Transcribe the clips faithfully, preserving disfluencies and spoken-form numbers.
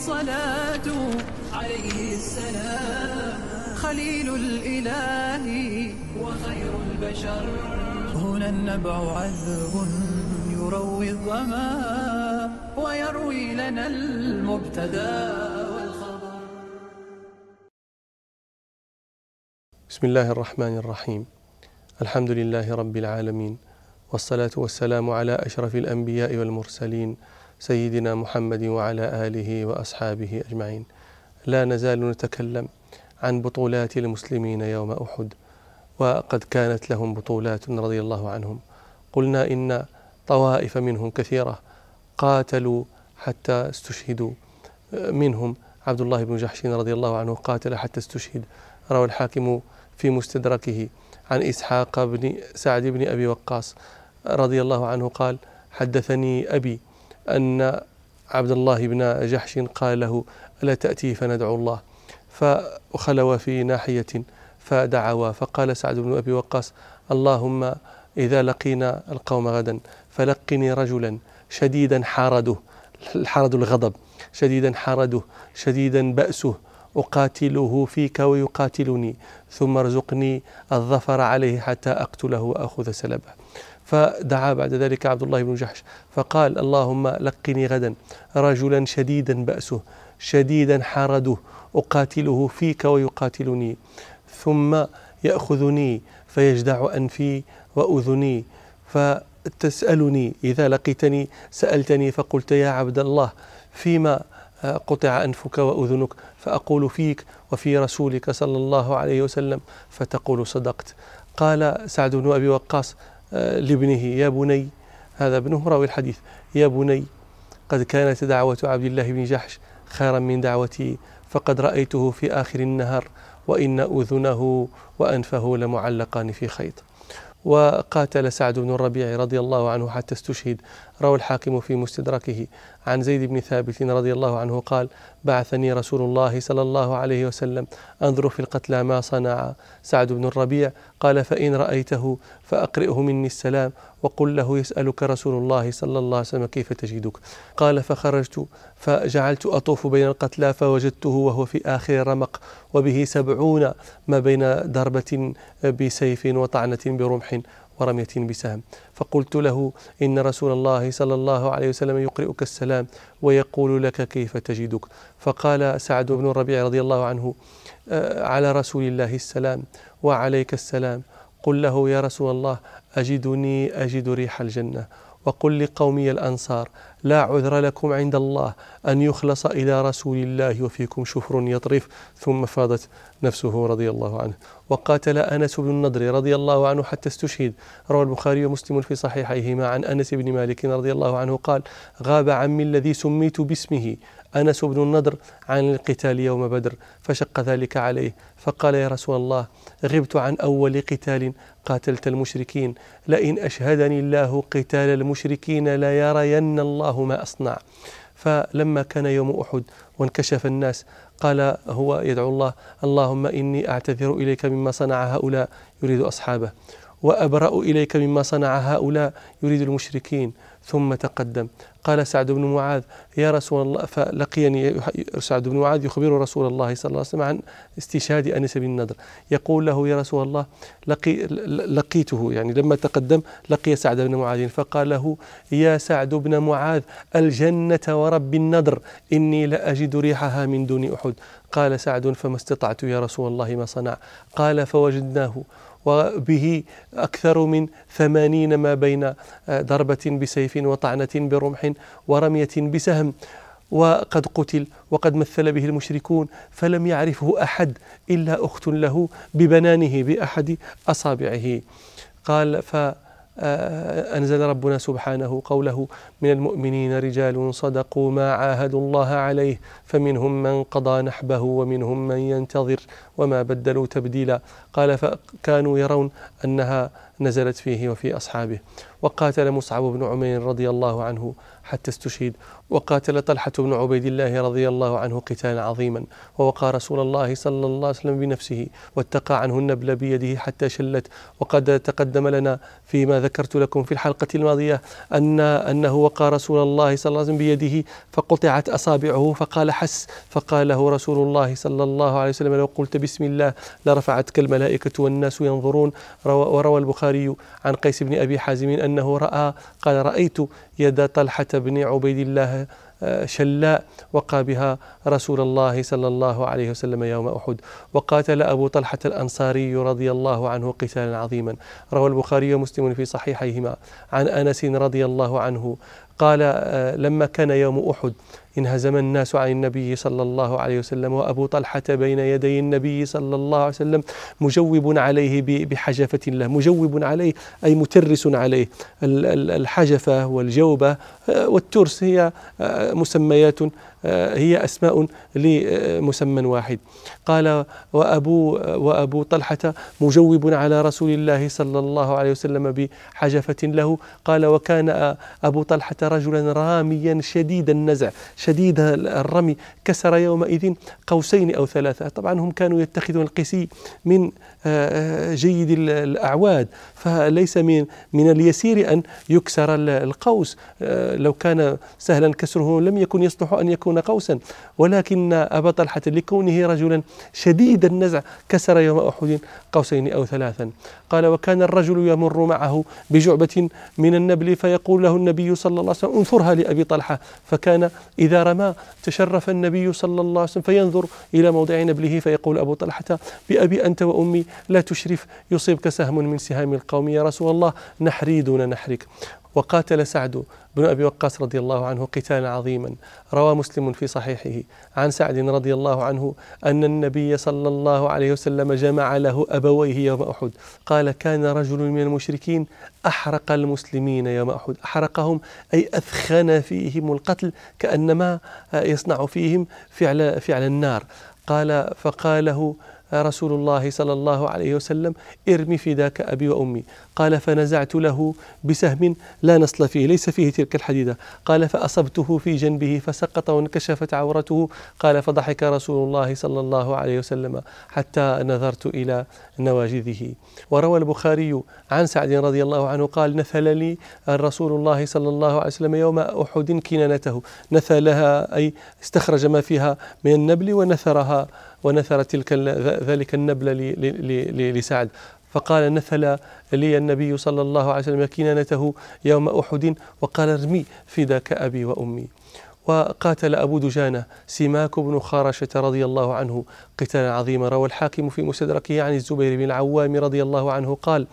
الصلاة عليه السلام خليل الإله وخير البشر. هنا النبع عذب يروي الظما ويروي لنا المبتدى والخبر. بسم الله الرحمن الرحيم. الحمد لله رب العالمين، والصلاة والسلام على أشرف الأنبياء والمرسلين سيدنا محمد وعلى آله وأصحابه أجمعين. لا نزال نتكلم عن بطولات المسلمين يوم أحد، وقد كانت لهم بطولات رضي الله عنهم. قلنا إن طوائف منهم كثيرة قاتلوا حتى استشهدوا، منهم عبد الله بن جحش رضي الله عنه قاتل حتى استشهد. روى الحاكم في مستدركه عن إسحاق بن سعد بن أبي وقاص رضي الله عنه قال: حدثني أبي أن عبد الله بن جحش قال له: ألا تأتي فندعو الله؟ فخلوا في ناحية فدعوا، فقال سعد بن أبي وقاص: اللهم إذا لقينا القوم غدا فلقني رجلا شديدا حارده، الحرد الغضب، شديدا حارده شديدا بأسه، أقاتله فيك ويقاتلني، ثم ارزقني الظفر عليه حتى أقتله وأخذ سلبه. فدعا بعد ذلك عبد الله بن جحش فقال: اللهم لقني غدا رجلا شديدا بأسه شديدا حارده، أقاتله فيك ويقاتلني، ثم يأخذني فيجدع أنفي وأذني، فتسألني إذا لقيتني سألتني فقلت: يا عبد الله فيما قطع أنفك وأذنك؟ فأقول: فيك وفي رسولك صلى الله عليه وسلم، فتقول: صدقت. قال سعد بن أبي وقاص لابنه: يا بني، هذا ابنه راوي الحديث، يا بني، قد كانت دعوة عبد الله بن جحش خيرا من دعوتي، فقد رأيته في آخر النهار وإن أذنه وأنفه لمعلقان في خيط. وقاتل سعد بن الربيع رضي الله عنه حتى استشهد. روى الحاكم في مستدركه عن زيد بن ثابت رضي الله عنه قال: بعثني رسول الله صلى الله عليه وسلم أنظر في القتلى ما صنع سعد بن الربيع، قال: فإن رأيته فأقرئه مني السلام وقل له يسألك رسول الله صلى الله عليه وسلم كيف تجدك. قال: فخرجت فجعلت أطوف بين القتلى فوجدته وهو في آخر الرمق وبه سبعون ما بين ضربة بسيف وطعنة برمح ورمية بسهم، فقلت له: إن رسول الله صلى الله عليه وسلم يقرئك السلام ويقول لك كيف تجدك. فقال سعد بن الربيع رضي الله عنه: على رسول الله السلام وعليك السلام، قل له يا رسول الله أجدني أجد ريح الجنة، وقل لقومي الأنصار لا عذر لكم عند الله أن يخلص إلى رسول الله وفيكم شفر يطرف. ثم فاضت نفسه رضي الله عنه. وقاتل أنس بن النضر رضي الله عنه حتى استشهد. روى البخاري ومسلم في صحيحيهما عن أنس بن مالك رضي الله عنه قال: غاب عمي الذي سميت باسمه أنس بن النضر عن القتال يوم بدر، فشق ذلك عليه، فقال: يا رسول الله، غبت عن أول قتال قاتلت المشركين، لئن أشهدني الله قتال المشركين لا يرين الله ما أصنع. فلما كان يوم أحد وانكشف الناس قال هو يدعو الله: اللهم إني أعتذر إليك مما صنع هؤلاء، يريد أصحابه، وأبرأ إليك مما صنع هؤلاء، يريد المشركين. ثم تقدم. قال سعد بن معاذ: يا رسول الله، فلقيني سعد بن معاذ يخبر رسول الله صلى الله عليه وسلم عن استشهاد أنس بن النضر، يقول له: يا رسول الله، لقي لقيته، يعني لما تقدم لقي سعد بن معاذ، فقال له: يا سعد بن معاذ، الجنة ورب النضر، إني لأجد ريحها من دون أحد. قال سعد: فما استطعت يا رسول الله ما صنع. قال: فوجدناه وبه أكثر من ثمانين ما بين ضربة بسيف وطعنة برمح ورمية بسهم، وقد قتل وقد مثل به المشركون، فلم يعرفه أحد إلا أخت له ببنانه بأحد أصابعه. قال: فأنزل ربنا سبحانه قوله: من المؤمنين رجال صدقوا ما عاهدوا الله عليه، فمنهم من قضى نحبه ومنهم من ينتظر وما بدلوا تبديلا. قال: فكانوا يرون أنها نزلت فيه وفي أصحابه. وقاتل مصعب بن عمير رضي الله عنه حتى استشهد. وقاتل طلحة بن عبيد الله رضي الله عنه قتالا عظيما، ووقى رسول الله صلى الله عليه وسلم بنفسه واتقى عنه النبل بيده حتى شلت. وقد تقدم لنا فيما ذكرت لكم في الحلقة الماضية أن أنه وقى رسول الله صلى الله عليه وسلم بيده فقطعت أصابعه فقال حس، فقال له رسول الله صلى الله عليه وسلم لو قلت بسم الله لرفعتك الملائكة والناس ينظرون. وروى البخاري عن قيس بن أبي حازم أنه رأى قال رأيت يد طلحة بن عبيد الله شلاء وقى بها رسول الله صلى الله عليه وسلم يوم أحد. وقاتل أبو طلحة الأنصاري رضي الله عنه قتالا عظيما. روى البخاري ومسلم في صحيحيهما عن أنس رضي الله عنه قال لما كان يوم أحد انهزم الناس عن النبي صلى الله عليه وسلم، وأبو طلحة بين يدي النبي صلى الله عليه وسلم مجوب عليه بحجفة له. مجوب عليه أي مترس عليه. الحجفة والجوبة والترس هي مسميات، هي أسماء لمسمى واحد. قال وأبو, وأبو طلحة مجوب على رسول الله صلى الله عليه وسلم بحجفة له. قال وكان أبو طلحة رجلا راميا شديد النزع شديد الرمي، كسر يومئذ قوسين أو ثلاثة. طبعا هم كانوا يتخذون القسي من جيد الأعواد، فليس من من اليسير أن يكسر القوس، لو كان سهلا كسره لم يكن يصلح أن يكون قوسا، ولكن أبا طلحة لكونه رجلا شديد النزع كسر يوم أحد قوسين أو ثلاثا. قال وكان الرجل يمر معه بجعبة من النبل فيقول له النبي صلى الله عليه وسلم انثرها لأبي طلحة، فكان إذا رمى تشرف النبي صلى الله عليه وسلم فينظر إلى موضع نبله فيقول أبو طلحة بأبي أنت وأمي لا تشرف يصيبك سهم من سهام القوم يا رسول الله نحري دون نحرك. وقاتل سعد بن أبي وقاص رضي الله عنه قتالا عظيما. روى مسلم في صحيحه عن سعد رضي الله عنه أن النبي صلى الله عليه وسلم جمع له أبويه يوم أحد. قال كان رجل من المشركين أحرق المسلمين يوم أحد. أحرقهم أي أثخن فيهم القتل كأنما يصنع فيهم فعل, فعل النار. قال فقاله رسول الله صلى الله عليه وسلم ارمي فداك أبي وأمي. قال فنزعت له بسهم لا نصل فيه ليس فيه تلك الحديدة. قال فأصبته في جنبه فسقط وانكشفت عورته. قال فضحك رسول الله صلى الله عليه وسلم حتى نظرت إلى نواجذه. وروى البخاري عن سعد رضي الله عنه قال نثل لي رسول الله صلى الله عليه وسلم يوم أحد كنانته. نثلها أي استخرج ما فيها من النبل ونثرها ونثر تلك ذلك النبل لسعد. فقال نثل لي النبي صلى الله عليه وسلم كنانته يوم أحد وقال ارمي فداك أبي وأمي. وقاتل أبو دجانة سماك بن خارشة رضي الله عنه قتالا عظيما. روى الحاكم في مستدركه عن الزبير بن العوام رضي الله عنه قال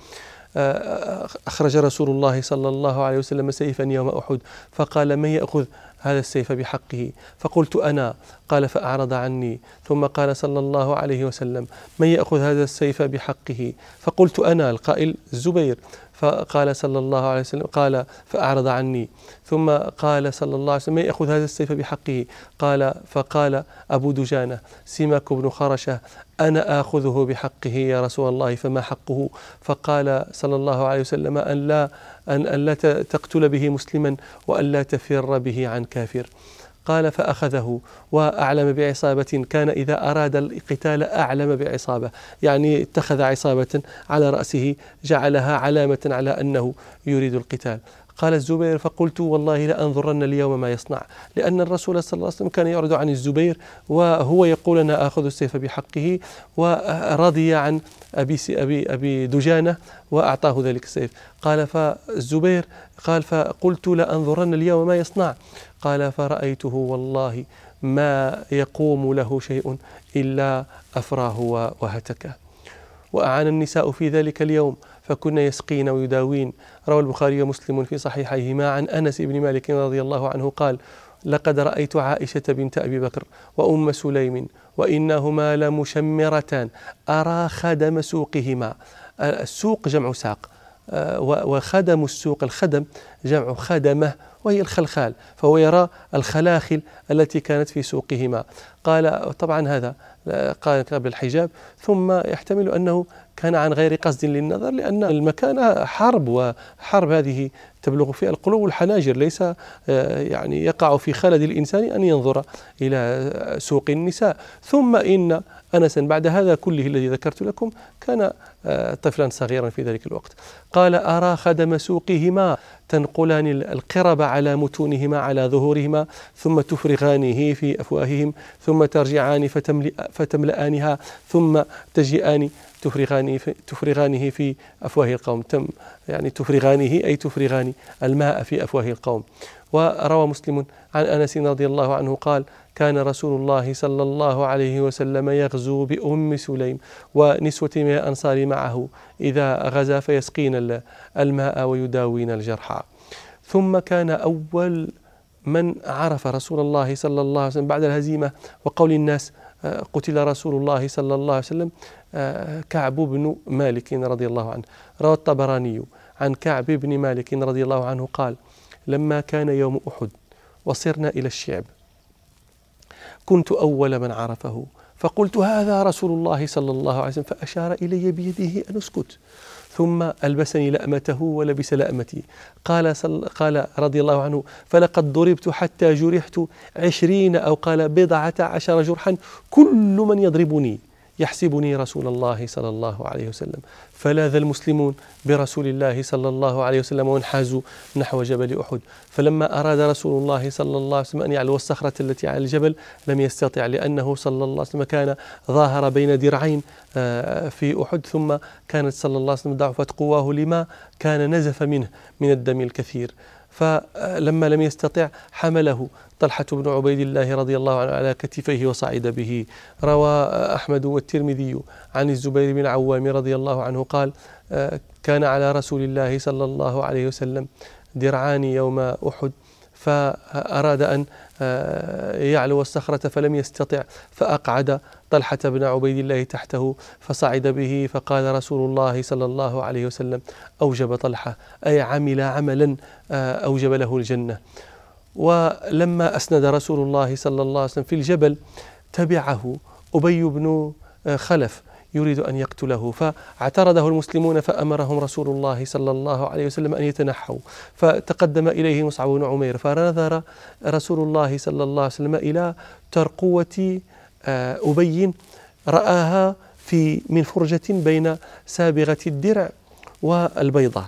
أخرج رسول الله صلى الله عليه وسلم سيفا يوم أحد فقال من يأخذ هذا السيف بحقه؟ فقلت أنا. قال فأعرض عني. ثم قال صلى الله عليه وسلم من يأخذ هذا السيف بحقه؟ فقلت أنا القائل الزبير. فقال صلى الله عليه وسلم قال فأعرض عني. ثم قال صلى الله عليه وسلم من يأخذ هذا السيف بحقه؟ قال فقال أبو دجانة سماك بن خرشة أنا آخذه بحقه يا رسول الله فما حقه؟ فقال صلى الله عليه وسلم أن لا, أن, أن لا تقتل به مسلما وأن لا تفر به عن كافر. قال فأخذه وأعلم بعصابة، كان إذا أراد القتال أعلم بعصابة، يعني اتخذ عصابة على رأسه جعلها علامة على أنه يريد القتال. قال الزبير فقلت والله لأنظرن اليوم ما يصنع، لأن الرسول صلى الله عليه وسلم كان يعرض عن الزبير وهو يقول أنا آخذ السيف بحقه، ورضي عن أبي, أبي, أبي دجانة وأعطاه ذلك السيف. قال فالزبير قال فقلت لأنظرن اليوم ما يصنع. قال فرأيته والله ما يقوم له شيء إلا أفراه وهتكه. وأعان النساء في ذلك اليوم فكن يسقين ويداوين. روى البخاري ومسلم في صحيحيهما عن أنس بن مالك رضي الله عنه قال لقد رأيت عائشة بنت أبي بكر وأم سليم وإنهما لمشمرتان أرى خدم سوقهما. السوق جمع ساق، وخدم السوق الخدم جمع خدمة وهي الخلخال، فهو يرى الخلاخل التي كانت في سوقهما. قال طبعا هذا قال قبل الحجاب، ثم يحتمل أنه كان عن غير قصد للنظر، لأن المكان حرب، وحرب هذه تبلغ فيها القلوب والحناجر، ليس يعني يقع في خلد الإنسان أن ينظر إلى سوق النساء. ثم إن أنسا بعد هذا كله الذي ذكرت لكم كان طفلا صغيرا في ذلك الوقت. قال: أرى خدم سوقهما تنقلان القرب على متونهما على ظهورهما، ثم تفرغانه في أفواههم، ثم ترجعان فتملأانها، ثم تجيئان تفرغانه في, تفرغانه في أفواه القوم. تم يعني تفرغانه أي تفرغان الماء في أفواه القوم. وروى مسلم عن أنس رضي الله عنه قال: كان رسول الله صلى الله عليه وسلم يغزو بأم سليم ونسوة من الأنصار معه إذا غزا فيسقين الماء ويداوين الجرحى. ثم كان أول من عرف رسول الله صلى الله عليه وسلم بعد الهزيمة وقول الناس قتل رسول الله صلى الله عليه وسلم كعب بن مالك رضي الله عنه. روى الطبراني عن كعب بن مالك رضي الله عنه قال: لما كان يوم أحد وصرنا إلى الشعب كنت أول من عرفه، فقلت: هذا رسول الله صلى الله عليه وسلم، فأشار إلي بيده أن أسكت، ثم ألبسني لأمته ولبس لأمتي. قال, قال رضي الله عنه: فلقد ضربت حتى جرحت عشرين أو قال بضعة عشر جرحا، كل من يضربني يحسبني رسول الله صلى الله عليه وسلم. فلاذ المسلمون برسول الله صلى الله عليه وسلم وانحازوا نحو جبل أحد. فلما أراد رسول الله صلى الله عليه وسلم أن يعلو الصخرة التي على الجبل لم يستطع، لأنه صلى الله عليه وسلم كان ظاهر بين درعين في أحد، ثم كانت صلى الله عليه وسلم ضعفت قواه لما كان نزف منه من الدم الكثير. فلما لم يستطع حمله طلحة بن عبيد الله رضي الله عنه على كتفيه وصعد به. روى أحمد والترمذي عن الزبير بن العوام رضي الله عنه قال: كان على رسول الله صلى الله عليه وسلم درعان يوم أحد، فأراد أن يعلو الصخرة فلم يستطع، فأقعد طلحة بن عبيد الله تحته فصعد به، فقال رسول الله صلى الله عليه وسلم: أوجب طلحة، أي عمل عملا أوجب له الجنة. ولما أسند رسول الله صلى الله عليه وسلم في الجبل تبعه أبي بن خلف يريد أن يقتله، فاعترضه المسلمون فأمرهم رسول الله صلى الله عليه وسلم أن يتنحوا، فتقدم إليه مصعب بن عمير، فنظر رسول الله صلى الله عليه وسلم إلى ترقوة أبي رآها في من فرجة بين سابغة الدرع والبيضة.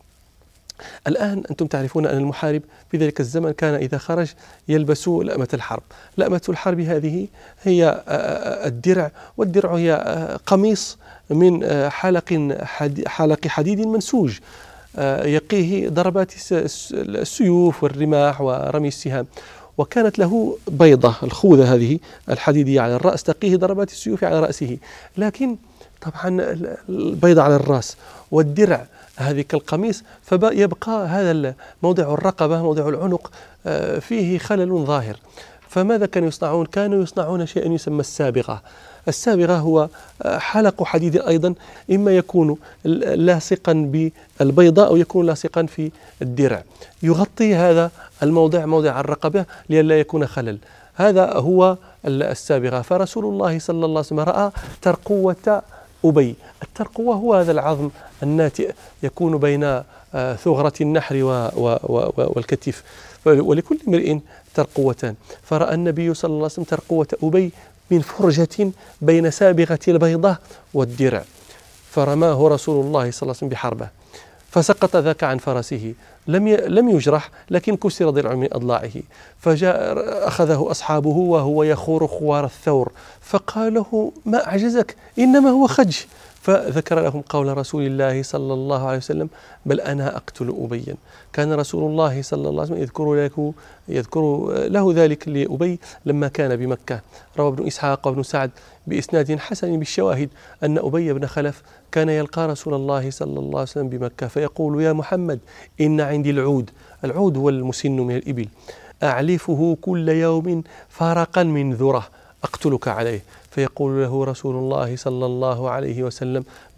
الآن أنتم تعرفون أن المحارب في ذلك الزمن كان إذا خرج يلبس لأمة الحرب. لأمة الحرب هذه هي الدرع، والدرع هي قميص من حلق حلق حديد منسوج يقيه ضربات السيوف والرماح ورمي السهام، وكانت له بيضة، الخوذة هذه الحديدية على الرأس تقيه ضربات السيوف على رأسه، لكن طبعا البيضة على الرأس والدرع هذه كالقميص، فيبقى هذا موضع الرقبة موضع العنق فيه خلل ظاهر. فماذا كانوا يصنعون؟ كانوا يصنعون شيئا يسمى السابغة. السابغة هو حلق حديد أيضا، إما يكون لاصقا بالبيضة أو يكون لاصقا في الدرع، يغطي هذا الموضع موضع الرقبة لئلا يكون خلل. هذا هو السابغة. فرسول الله صلى الله عليه وسلم رأى ترقوة أبي. الترقوة هو هذا العظم الناتئ يكون بين ثغرة النحر والكتف، ولكل امرئ ترقوتان. فرأى النبي صلى الله عليه وسلم ترقوة أبي من فرجة بين سابغة البيضة والدرع، فرماه رسول الله صلى الله عليه وسلم بحربة، فسقط ذاك عن فرسه، لم لم يجرح لكن كسر ضلع من أضلاعه. فجاء أخذه أصحابه وهو يخور خوار الثور، فقال له: ما أعجزك؟ إنما هو خج. فذكر لهم قول رسول الله صلى الله عليه وسلم: بل أنا أقتل أبيا. كان رسول الله صلى الله عليه وسلم يذكر له, يذكر له ذلك لأبي لما كان بمكة. روى ابن إسحاق وابن سعد بإسناد حسن بالشواهد أن أبي بن خلف كان يلقى رسول الله صلى الله عليه وسلم بمكة فيقول: يا محمد، إن عندي العود. العود هو المسن من الإبل، أعلفه كل يوم فرقا من ذرة أقتلك عليه. فيقول له رسول الله صلى الله عليه وسلم: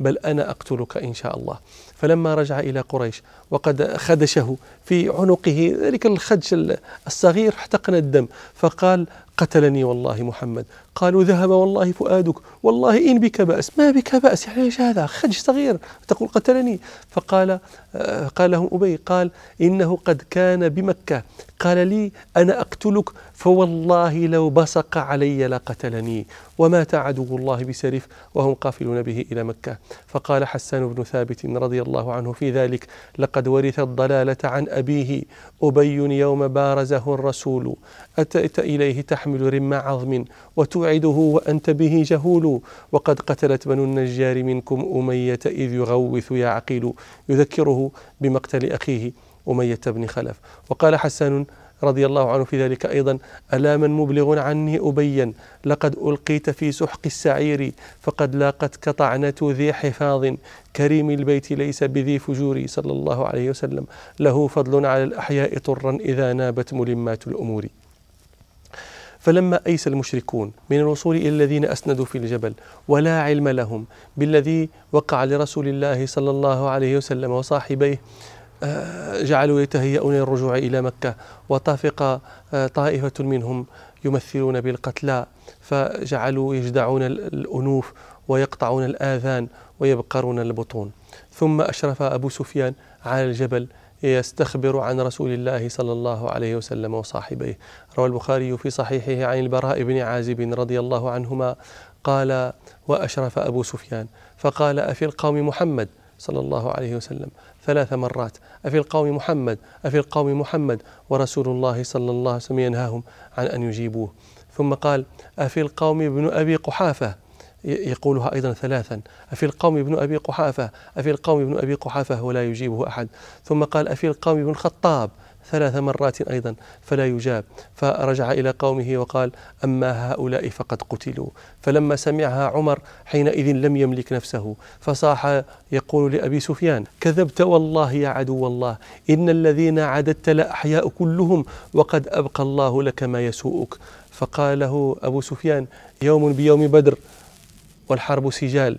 بل أنا أقتلك إن شاء الله. فلما رجع إلى قريش وقد خدشه في عنقه ذلك الخدش الصغير احتقن الدم، فقال قتلني والله محمد. قالوا ذهب والله فؤادك، والله إن بك بأس. ما بك بأس يعني ايش هذا؟ خدش صغير تقول قتلني. فقال آه قال لهم أبي قال إنه قد كان بمكة قال لي أنا أقتلك فوالله لو بصق علي لقتلني، ومات عدو الله بسرف وهم قافلون به إلى مكة. فقال حسان بن ثابت رضي الله عنه في ذلك لقد ورث الضلالة عن أبيه أبي يوم بارزه الرسول، أتيت إليه تحمل رم عظم وتوعده وأنت به جهول، وقد قتلت بنو النجار منكم أمية إذ يغوث يعقل، يذكره بمقتل أخيه أمية بن خلف. وقال حسان رضي الله عنه في ذلك أيضا ألا من مبلغ عني أبيا لقد ألقيت في سحق السعير، فقد لاقتك طعنة ذي حفاظ، كريم البيت ليس بذي فجور، صلى الله عليه وسلم له فضل على الأحياء طرا إذا نابت ملمات الأمور. فلما أيس المشركون من الوصول إلى الذين أسندوا في الجبل ولا علم لهم بالذي وقع لرسول الله صلى الله عليه وسلم وصاحبيه، جعلوا يتهيئون للرجوع إلى مكة، وطافق طائفة منهم يمثلون بالقتلى، فجعلوا يجدعون الأنوف ويقطعون الآذان ويبقرون البطون. ثم أشرف أبو سفيان على الجبل يستخبر عن رسول الله صلى الله عليه وسلم وصاحبيه. روى البخاري في صحيحه عن البراء بن عازب رضي الله عنهما قال وأشرف أبو سفيان فقال أفي القوم محمد صلى الله عليه وسلم ثلاث مرات، أفي القوم محمد أفي القوم محمد، ورسول الله صلى الله عليه وسلم ينهاهم عن أن يجيبوه. ثم قال أفي القوم ابن أبي قحافة، يقولها أيضا ثلاثا، أفي القوم ابن أبي قحافة أفي القوم ابن أبي قحافة ولا يجيبه أحد. ثم قال أفي القوم ابن الخطاب ثلاث مرات أيضا فلا يجاب. فرجع إلى قومه وقال أما هؤلاء فقد قتلوا. فلما سمعها عمر حينئذ لم يملك نفسه فصاح يقول لأبي سفيان كذبت والله يا عدو الله، إن الذين عددت لأحياء كلهم وقد أبقى الله لك ما يسوءك. فقال له أبو سفيان يوم بيوم بدر والحرب سجال،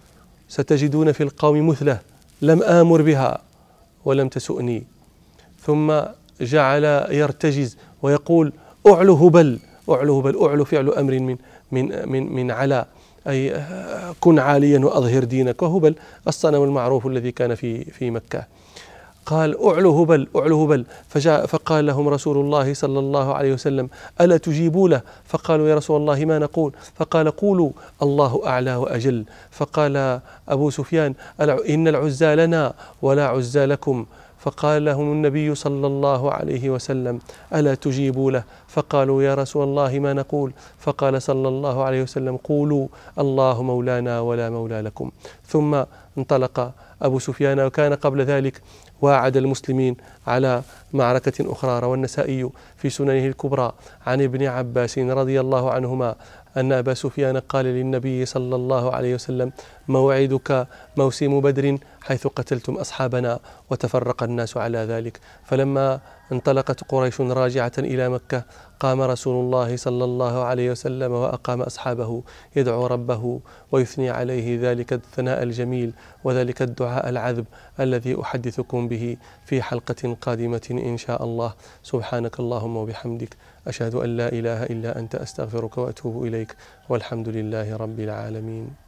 ستجدون في القوم مثلة لم آمر بها ولم تسؤني. ثم جعل يرتجز ويقول أعلو هبل أعلو هبل. أعلو فعل أمر من من من من على، أي كن عاليا وأظهر دينك، وهبل الصنم المعروف الذي كان في في مكة. قال أعلو هبل أعلو هبل. فجاء فقال لهم رسول الله صلى الله عليه وسلم ألا تجيبوا له؟ فقالوا يا رسول الله ما نقول؟ فقال قولوا الله أعلى وأجل. فقال أبو سفيان إن العزى لنا ولا عزى لكم. فقال لهم النبي صلى الله عليه وسلم ألا تجيبوا له؟ فقالوا يا رسول الله ما نقول؟ فقال صلى الله عليه وسلم قولوا الله مولانا ولا مولى لكم. ثم انطلق أبو سفيان، وكان قبل ذلك واعد المسلمين على معركة أخرى. روى النسائي في سننه الكبرى عن ابن عباس رضي الله عنهما أن أبا سفيان قال للنبي صلى الله عليه وسلم موعدك موسم بدر حيث قتلتم أصحابنا، وتفرق الناس على ذلك. فلما انطلقت قريش راجعة إلى مكة قام رسول الله صلى الله عليه وسلم وأقام أصحابه يدعو ربه ويثني عليه ذلك الثناء الجميل وذلك الدعاء العذب الذي أحدثكم به في حلقة قادمة إن شاء الله. سبحانك اللهم وبحمدك، أشهد أن لا إله إلا أنت، أستغفرك وأتوب إليك، والحمد لله رب العالمين.